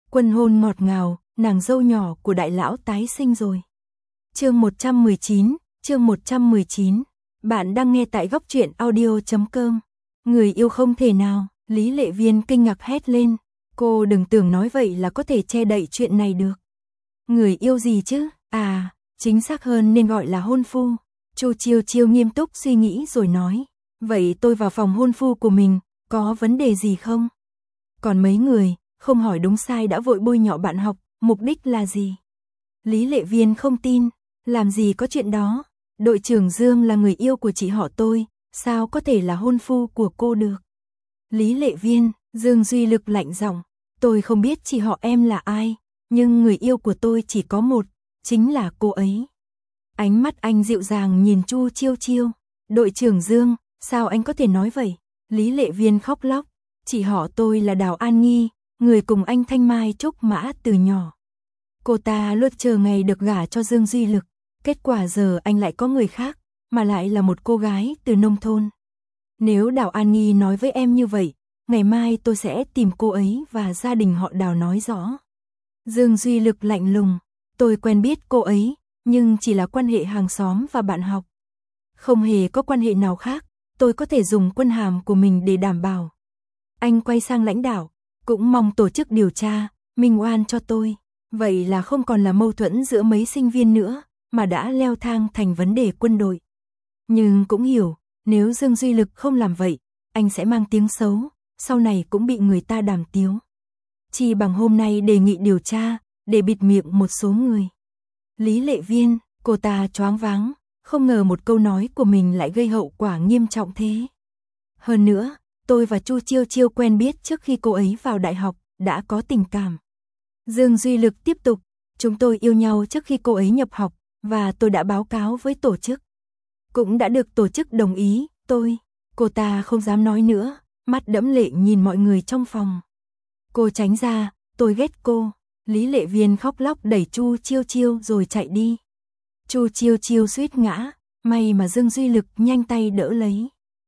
Quân hôn ngọt ngào, nàng dâu nhỏ của đại lão tái sinh rồi. Chương 119. Bạn đang nghe tại góc truyện audio.com. Người yêu không thể nào, Lý Lệ Viên kinh ngạc hét lên. Cô đừng tưởng nói vậy là có thể che đậy chuyện này được. Người yêu gì chứ? À, chính xác hơn nên gọi là hôn phu. Chu Chiêu Chiêu nghiêm túc suy nghĩ rồi nói. Vậy tôi vào phòng hôn phu của mình, có vấn đề gì không? Còn mấy người, không hỏi đúng sai đã vội bôi nhọ bạn học, mục đích là gì? Lý Lệ Viên không tin, làm gì có chuyện đó. Đội trưởng Dương là người yêu của chị họ tôi, sao có thể là hôn phu của cô được? Lý Lệ Viên, Dương Duy Lực lạnh giọng, tôi không biết chị họ em là ai, nhưng người yêu của tôi chỉ có một, chính là cô ấy. Ánh mắt anh dịu dàng nhìn Chu Chiêu Chiêu. Đội trưởng Dương, sao anh có thể nói vậy? Lý Lệ Viên khóc lóc, chị họ tôi là Đào An Nghi, người cùng anh thanh mai trúc mã từ nhỏ. Cô ta luôn chờ ngày được gả cho Dương Duy Lực, kết quả giờ anh lại có người khác, mà lại là một cô gái từ nông thôn. Nếu Đào An Nghi nói với em như vậy, ngày mai tôi sẽ tìm cô ấy và gia đình họ Đào nói rõ. Dương Duy Lực lạnh lùng, tôi quen biết cô ấy, nhưng chỉ là quan hệ hàng xóm và bạn học. Không hề có quan hệ nào khác, tôi có thể dùng quân hàm của mình để đảm bảo. Anh quay sang lãnh đạo, cũng mong tổ chức điều tra, minh oan cho tôi. Vậy là không còn là mâu thuẫn giữa mấy sinh viên nữa, mà đã leo thang thành vấn đề quân đội. Nhưng cũng hiểu, nếu Dương Duy Lực không làm vậy, anh sẽ mang tiếng xấu, sau này cũng bị người ta đàm tiếu. Chỉ bằng hôm nay đề nghị điều tra, để bịt miệng một số người. Lý Lệ Viên, cô ta choáng váng, không ngờ một câu nói của mình lại gây hậu quả nghiêm trọng thế. Hơn nữa, tôi và Chu Chiêu Chiêu quen biết trước khi cô ấy vào đại học, đã có tình cảm. Dương Duy Lực tiếp tục, chúng tôi yêu nhau trước khi cô ấy nhập học, và tôi đã báo cáo với tổ chức. Cũng đã được tổ chức đồng ý, cô ta không dám nói nữa, mắt đẫm lệ nhìn mọi người trong phòng. Cô tránh ra, tôi ghét cô. Lý Lệ Viên khóc lóc đẩy Chu Chiêu Chiêu rồi chạy đi. Chu Chiêu Chiêu suýt ngã, may mà Dương Duy Lực nhanh tay đỡ lấy.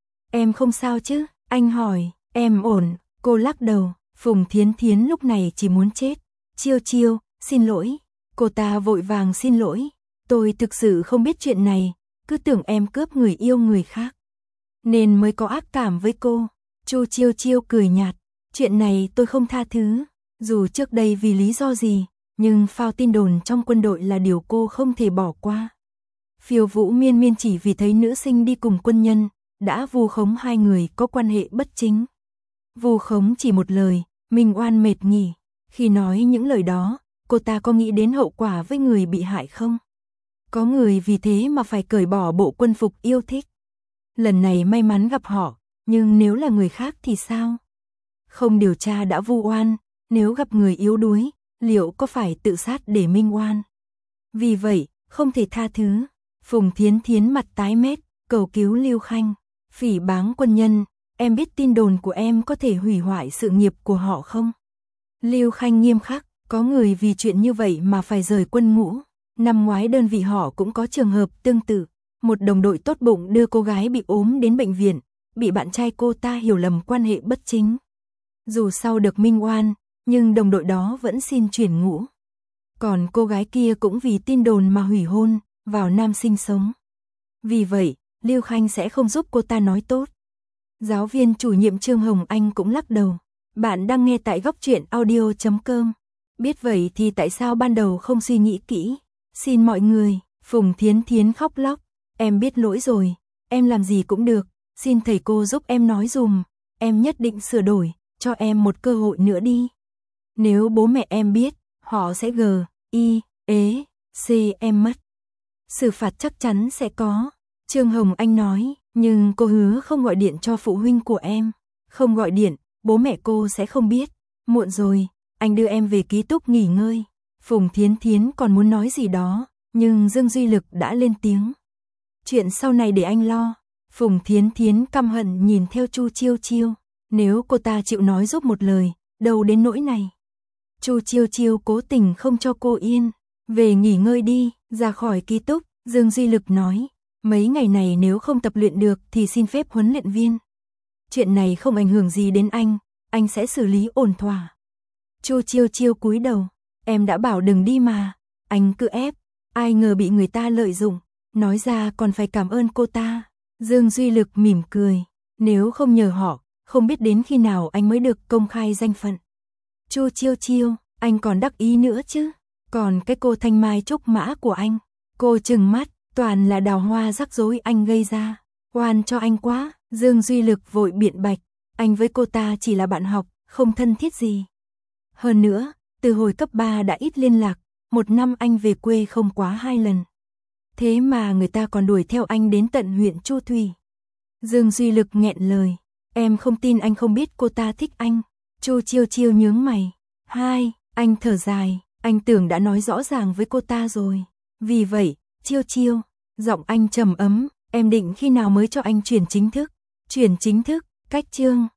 Em không sao chứ? Anh hỏi. Em ổn, cô lắc đầu. Phùng Thiến Thiến lúc này chỉ muốn chết. Chiêu Chiêu, xin lỗi. Cô ta vội vàng xin lỗi. Tôi thực sự không biết chuyện này, cứ tưởng em cướp người yêu người khác, nên mới có ác cảm với cô. Chu Chiêu Chiêu cười nhạt. Chuyện này tôi không tha thứ. Dù trước đây vì lý do gì, nhưng phao tin đồn trong quân đội là điều cô không thể bỏ qua. Phiêu Vũ Miên Miên chỉ vì thấy nữ sinh đi cùng quân nhân, đã vu khống hai người có quan hệ bất chính. Vu khống chỉ một lời, mình oan mệt nhỉ. Khi nói những lời đó, cô ta có nghĩ đến hậu quả với người bị hại không? Có người vì thế mà phải cởi bỏ bộ quân phục yêu thích. Lần này may mắn gặp họ, nhưng nếu là người khác thì sao? Không điều tra đã vu oan, nếu gặp người yếu đuối, liệu có phải tự sát để minh oan? Vì vậy, không thể tha thứ. Phùng Thiến Thiến mặt tái mét, cầu cứu Lưu Khanh. Phỉ báng quân nhân, em biết tin đồn của em có thể hủy hoại sự nghiệp của họ không? Lưu Khanh nghiêm khắc, có người vì chuyện như vậy mà phải rời quân ngũ. Năm ngoái đơn vị họ cũng có trường hợp tương tự. Một đồng đội tốt bụng đưa cô gái bị ốm đến bệnh viện, bị bạn trai cô ta hiểu lầm quan hệ bất chính. Dù sau được minh oan, nhưng đồng đội đó vẫn xin chuyển ngũ. Còn cô gái kia cũng vì tin đồn mà hủy hôn, vào Nam sinh sống. Vì vậy, Lưu Khanh sẽ không giúp cô ta nói tốt. Giáo viên chủ nhiệm Trương Hồng Anh cũng lắc đầu. Bạn đang nghe tại góc truyện audio.com. Biết vậy thì tại sao ban đầu không suy nghĩ kỹ? Xin mọi người. Phùng Thiến Thiến khóc lóc. Em biết lỗi rồi, em làm gì cũng được, xin thầy cô giúp em nói dùm, em nhất định sửa đổi, cho em một cơ hội nữa đi. Nếu bố mẹ em biết, họ sẽ C em mất. Xử phạt chắc chắn sẽ có. Trương Hồng Anh nói, nhưng cô hứa không gọi điện cho phụ huynh của em. Không gọi điện, bố mẹ cô sẽ không biết. Muộn rồi, anh đưa em về ký túc nghỉ ngơi. Phùng Thiến Thiến còn muốn nói gì đó, nhưng Dương Duy Lực đã lên tiếng. Chuyện sau này để anh lo. Phùng Thiến Thiến căm hận nhìn theo Chu Chiêu Chiêu. Nếu cô ta chịu nói giúp một lời, đâu đến nỗi này. Chu Chiêu Chiêu cố tình không cho cô yên. Về nghỉ ngơi đi, ra khỏi ký túc. Dương Duy Lực nói, mấy ngày này nếu không tập luyện được thì xin phép huấn luyện viên. Chuyện này không ảnh hưởng gì đến anh sẽ xử lý ổn thỏa. Chu Chiêu Chiêu cúi đầu, em đã bảo đừng đi mà, anh cứ ép, ai ngờ bị người ta lợi dụng, nói ra còn phải cảm ơn cô ta. Dương Duy Lực mỉm cười, nếu không nhờ họ, không biết đến khi nào anh mới được công khai danh phận. Chu Chiêu Chiêu, anh còn đắc ý nữa chứ, còn cái cô thanh mai trúc mã của anh, cô trừng mắt, toàn là đào hoa rắc rối anh gây ra, oan cho anh quá. Dương Duy Lực vội biện bạch, anh với cô ta chỉ là bạn học, không thân thiết gì. Hơn nữa, từ hồi cấp 3 đã ít liên lạc, một năm anh về quê không quá 2 lần. Thế mà người ta còn đuổi theo anh đến tận huyện Chu Thủy. Dương Duy Lực nghẹn lời, em không tin anh không biết cô ta thích anh. Chu Chiêu Chiêu nhướng mày, anh thở dài, anh tưởng đã nói rõ ràng với cô ta rồi. Vì vậy, Chiêu Chiêu, giọng anh trầm ấm, em định khi nào mới cho anh chuyển chính thức? Chuyển chính thức, cách chương.